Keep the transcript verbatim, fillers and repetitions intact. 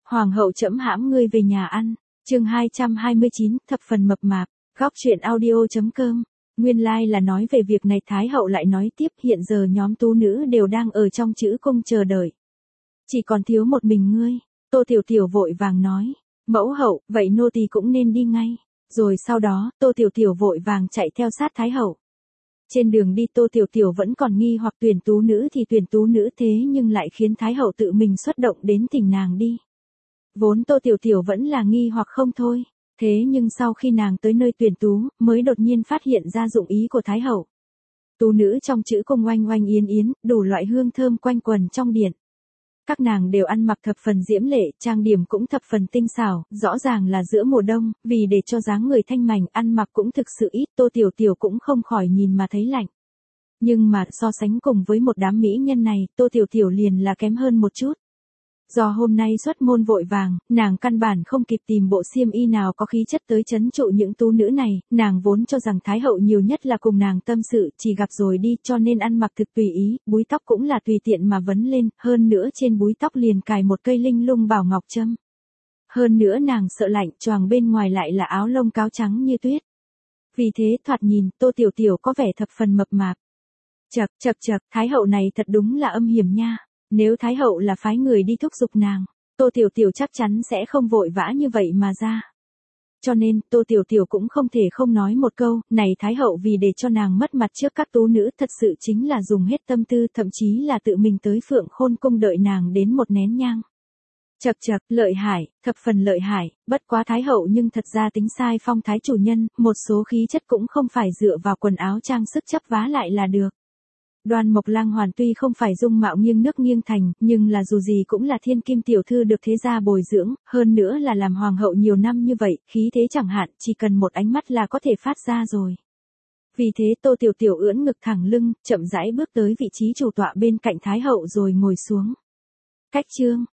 Hoàng hậu trẫm hãm ngươi về nhà ăn. Chương hai trăm hai mươi chín, thập phần mập mạp. Góc truyện audio.com. Nguyên lai like là nói về việc này, Thái hậu lại nói tiếp, hiện giờ nhóm tú nữ đều đang ở trong trữ cung chờ đợi. Chỉ còn thiếu một mình ngươi. Tô Tiểu Tiểu vội vàng nói. Mẫu hậu, vậy nô tỳ cũng nên đi ngay. Rồi sau đó, Tô Tiểu Tiểu vội vàng chạy theo sát Thái hậu. Trên đường đi Tô Tiểu Tiểu vẫn còn nghi hoặc tuyển tú nữ thì tuyển tú nữ, thế nhưng lại khiến Thái hậu tự mình xuất động đến thỉnh nàng đi. Vốn Tô Tiểu Tiểu vẫn là nghi hoặc không thôi, thế nhưng sau khi nàng tới nơi tuyển tú, mới đột nhiên phát hiện ra dụng ý của Thái hậu. Tú nữ trong trữ cung oanh oanh yến yến, đủ loại hương thơm quanh quần trong điện. Các nàng đều ăn mặc thập phần diễm lệ, trang điểm cũng thập phần tinh xảo, rõ ràng là giữa mùa đông, vì để cho dáng người thanh mảnh, ăn mặc cũng thực sự ít, Tô Tiểu Tiểu cũng không khỏi nhìn mà thấy lạnh. Nhưng mà so sánh cùng với một đám mỹ nhân này, Tô Tiểu Tiểu liền là kém hơn một chút. Do hôm nay xuất môn vội vàng, nàng căn bản không kịp tìm bộ xiêm y nào có khí chất tới trấn trụ những tú nữ này, nàng vốn cho rằng Thái hậu nhiều nhất là cùng nàng tâm sự, chỉ gặp rồi đi, cho nên ăn mặc thực tùy ý, búi tóc cũng là tùy tiện mà vấn lên, hơn nữa trên búi tóc liền cài một cây linh lung bảo ngọc trâm. Hơn nữa nàng sợ lạnh, choàng bên ngoài lại là áo lông cáo trắng như tuyết. Vì thế thoạt nhìn, Tô Tiểu Tiểu có vẻ thập phần mập mạp. Chậc chậc chậc, Thái hậu này thật đúng là âm hiểm nha. Nếu Thái hậu là phái người đi thúc giục nàng, Tô Tiểu Tiểu chắc chắn sẽ không vội vã như vậy mà ra. Cho nên, Tô Tiểu Tiểu cũng không thể không nói một câu, này Thái hậu vì để cho nàng mất mặt trước các tú nữ thật sự chính là dùng hết tâm tư, thậm chí là tự mình tới Phượng Khôn cung đợi nàng đến một nén nhang. Chậc chậc, lợi hại, thập phần lợi hại, bất quá Thái hậu nhưng thật ra tính sai phong thái chủ nhân, một số khí chất cũng không phải dựa vào quần áo trang sức chấp vá lại là được. Đoan Mộc Lang Hoàn tuy không phải dung mạo nghiêng nước nghiêng thành, nhưng là dù gì cũng là thiên kim tiểu thư được thế gia bồi dưỡng, hơn nữa là làm hoàng hậu nhiều năm như vậy, khí thế chẳng hạn, chỉ cần một ánh mắt là có thể phát ra rồi. Vì thế Tô Tiểu Tiểu ưỡn ngực thẳng lưng, chậm rãi bước tới vị trí chủ tọa bên cạnh Thái hậu rồi ngồi xuống. Cách chương,